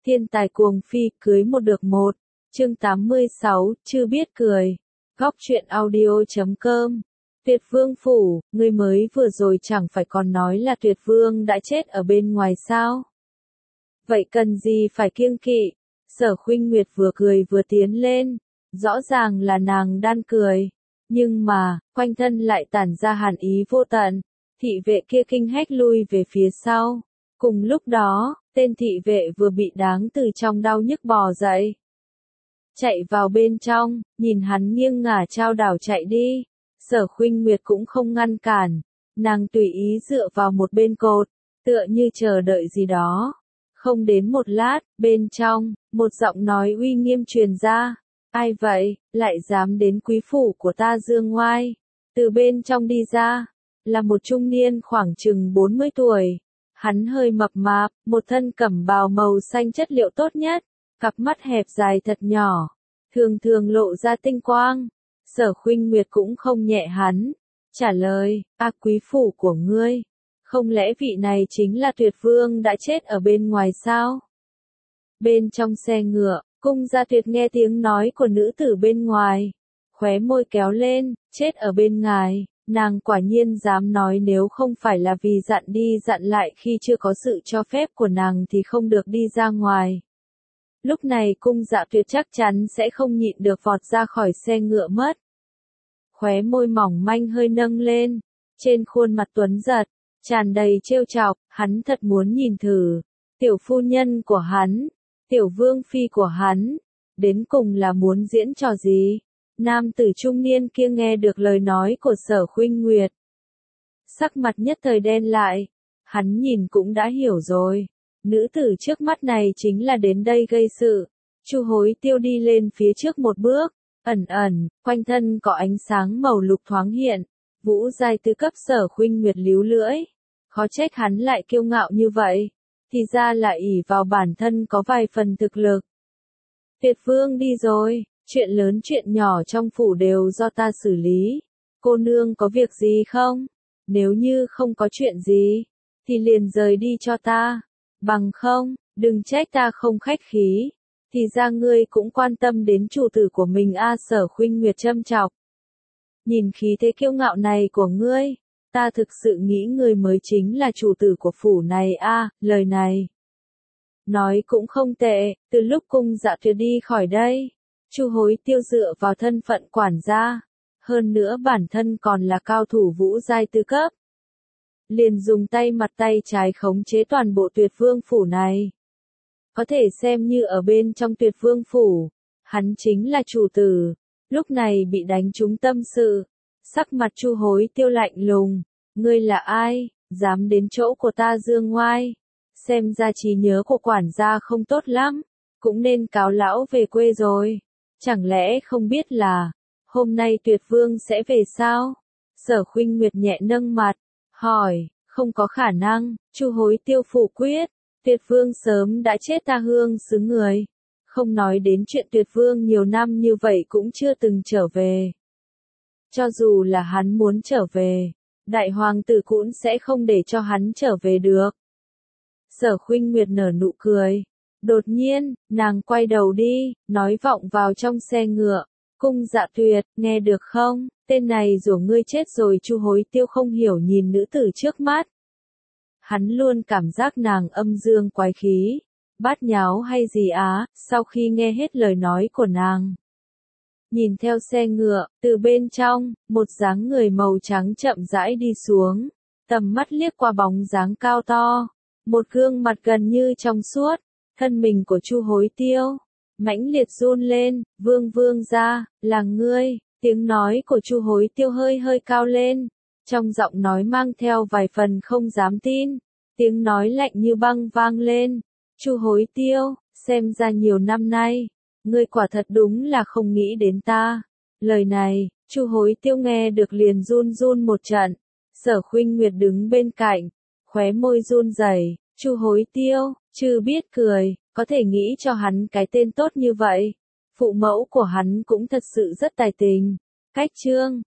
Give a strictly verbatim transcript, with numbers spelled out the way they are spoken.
Thiên tài cuồng phi, cưới một được một. Chương tám mươi sáu, chưa biết cười. Góc truyện audio chấm com. Tuyệt vương phủ, ngươi mới vừa rồi chẳng phải còn nói là tuyệt vương đã chết ở bên ngoài sao? Vậy cần gì phải kiêng kỵ? Sở Khuynh Nguyệt vừa cười vừa tiến lên. Rõ ràng là nàng đang cười. Nhưng mà, quanh thân lại tản ra hàn ý vô tận. Thị vệ kia kinh hét lui về phía sau. Cùng lúc đó, tên thị vệ vừa bị đáng từ trong đau nhức bò dậy. Chạy vào bên trong, nhìn hắn nghiêng ngả chao đảo chạy đi. Sở Khuynh Nguyệt cũng không ngăn cản. Nàng tùy ý dựa vào một bên cột, tựa như chờ đợi gì đó. Không đến một lát, bên trong, một giọng nói uy nghiêm truyền ra. Ai vậy, lại dám đến quý phủ của ta dương ngoai? Từ bên trong đi ra, là một trung niên khoảng chừng bốn mươi tuổi. Hắn hơi mập mạp, một thân cẩm bào màu xanh chất liệu tốt nhất, cặp mắt hẹp dài thật nhỏ, thường thường lộ ra tinh quang. Sở Khuynh Nguyệt cũng không nhẹ hắn, trả lời, a quý phủ của ngươi, không lẽ vị này chính là Tuyệt Vương đã chết ở bên ngoài sao? Bên trong xe ngựa, Cung Gia Tuyệt nghe tiếng nói của nữ tử bên ngoài, khóe môi kéo lên, chết ở bên ngài. Nàng quả nhiên dám nói nếu không phải là vì dặn đi dặn lại khi chưa có sự cho phép của nàng thì không được đi ra ngoài. Lúc này Cung Dạ Tuyệt chắc chắn sẽ không nhịn được vọt ra khỏi xe ngựa mất. Khóe môi mỏng manh hơi nâng lên, trên khuôn mặt tuấn giật, tràn đầy trêu chọc, hắn thật muốn nhìn thử, tiểu phu nhân của hắn, tiểu vương phi của hắn, đến cùng là muốn diễn trò gì? Nam tử trung niên kia nghe được lời nói của Sở Khuynh Nguyệt. Sắc mặt nhất thời đen lại, hắn nhìn cũng đã hiểu rồi. Nữ tử trước mắt này chính là đến đây gây sự. Chu Hối Tiêu đi lên phía trước một bước, ẩn ẩn, quanh thân có ánh sáng màu lục thoáng hiện. Vũ giai tứ cấp Sở Khuynh Nguyệt líu lưỡi. Khó trách hắn lại kiêu ngạo như vậy. Thì ra là ỷ vào bản thân có vài phần thực lực. Tuyệt Vương đi rồi. Chuyện lớn chuyện nhỏ trong phủ đều do ta xử lý. Cô nương có việc gì không? Nếu như không có chuyện gì, thì liền rời đi cho ta. Bằng không, đừng trách ta không khách khí. Thì ra ngươi cũng quan tâm đến chủ tử của mình a. Sở Khuynh Nguyệt châm chọc. Nhìn khí thế kiêu ngạo này của ngươi, ta thực sự nghĩ ngươi mới chính là chủ tử của phủ này a. Lời này nói cũng không tệ. Từ lúc Cung Dạ Tuyệt đi khỏi đây, Chu Hối Tiêu dựa vào thân phận quản gia, hơn nữa bản thân còn là cao thủ vũ giai tứ cấp. Liền dùng tay mặt tay trái khống chế toàn bộ Tuyệt Vương phủ này. Có thể xem như ở bên trong Tuyệt Vương phủ, hắn chính là chủ tử. Lúc này bị đánh trúng tâm sự, sắc mặt Chu Hối Tiêu lạnh lùng, ngươi là ai, dám đến chỗ của ta dương ngoai? Xem ra trí nhớ của quản gia không tốt lắm, cũng nên cáo lão về quê rồi. Chẳng lẽ không biết là, hôm nay Tuyệt Vương sẽ về sao? Sở Khuynh Nguyệt nhẹ nâng mặt, hỏi, không có khả năng. Chu Hối Tiêu phủ quyết, Tuyệt Vương sớm đã chết ta hương xứ người. Không nói đến chuyện Tuyệt Vương nhiều năm như vậy cũng chưa từng trở về. Cho dù là hắn muốn trở về, đại hoàng tử cũng sẽ không để cho hắn trở về được. Sở Khuynh Nguyệt nở nụ cười. Đột nhiên, nàng quay đầu đi, nói vọng vào trong xe ngựa. Cung Dạ Tuyệt, nghe được không? Tên này rủa ngươi chết rồi. Chu Hối Tiêu không hiểu nhìn nữ tử trước mắt. Hắn luôn cảm giác nàng âm dương quái khí, bát nháo hay gì á. Sau khi nghe hết lời nói của nàng, nhìn theo xe ngựa, từ bên trong, một dáng người màu trắng chậm rãi đi xuống. Tầm mắt liếc qua bóng dáng cao to, một gương mặt gần như trong suốt. Thân mình của Chu Hối Tiêu mãnh liệt run lên. Vương vương gia, là ngươi. Tiếng nói của Chu Hối Tiêu hơi hơi cao lên, trong giọng nói mang theo vài phần không dám tin. Tiếng nói lạnh như băng vang lên. Chu Hối Tiêu, xem ra nhiều năm nay, ngươi quả thật đúng là không nghĩ đến ta. Lời này, Chu Hối Tiêu nghe được liền run run một trận. Sở Khuynh Nguyệt đứng bên cạnh, khóe môi run rẩy. Chu Hối Tiêu, chưa biết cười, có thể nghĩ cho hắn cái tên tốt như vậy. Phụ mẫu của hắn cũng thật sự rất tài tình. Cách chương